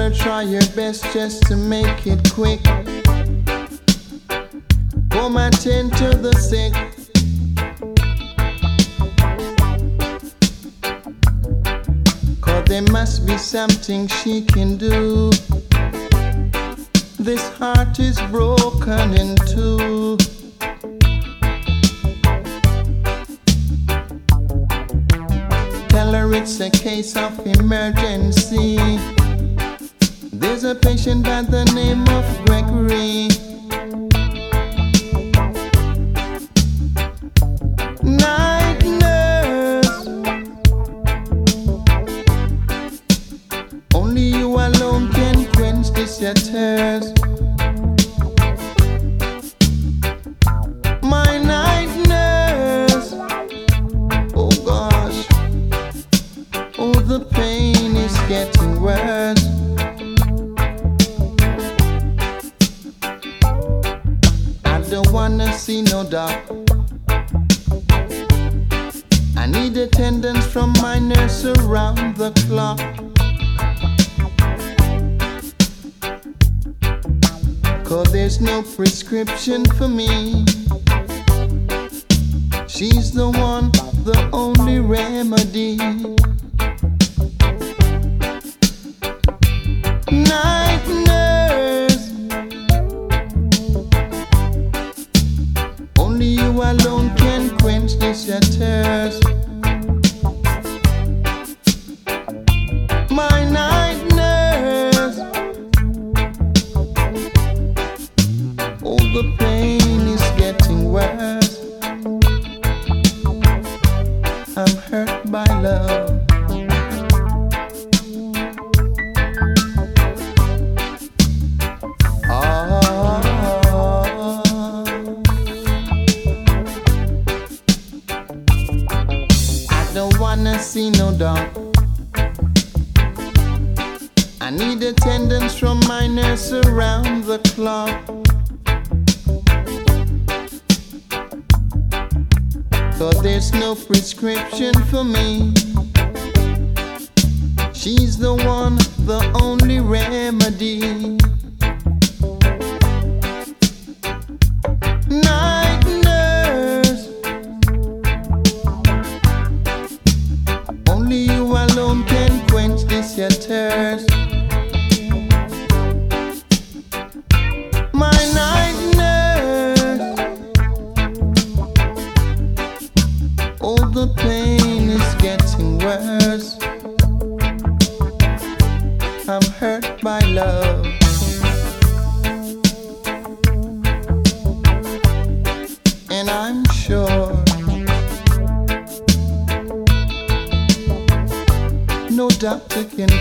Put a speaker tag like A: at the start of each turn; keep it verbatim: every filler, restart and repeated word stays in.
A: her try your best just to make it quick. Come attend to the sick. Cause there must be something she can do. This heart is broken in two. Tell her it's a case of emergency. There's a patient by the name of Gregory. Night nurse, only you alone can quench this your thirst. My night nurse, oh gosh, oh the pain is getting worse. I don't wanna see no doc. I need attendance from my nurse around the clock. Cause there's no prescription for me. She's the one, the only remedy. Night nurse, only you alone can quench this your thirst. My night nurse, oh the pain is getting worse. I'm hurt by love. See no doubt. I need attendance from my nurse around the clock. Cause there's no prescription for me. She's the one, the only remedy. Night nurse, only you alone can quench this your thirst. My night nurse, oh the pain is getting worse. I'm hurt by love. And I'm sure no doctor can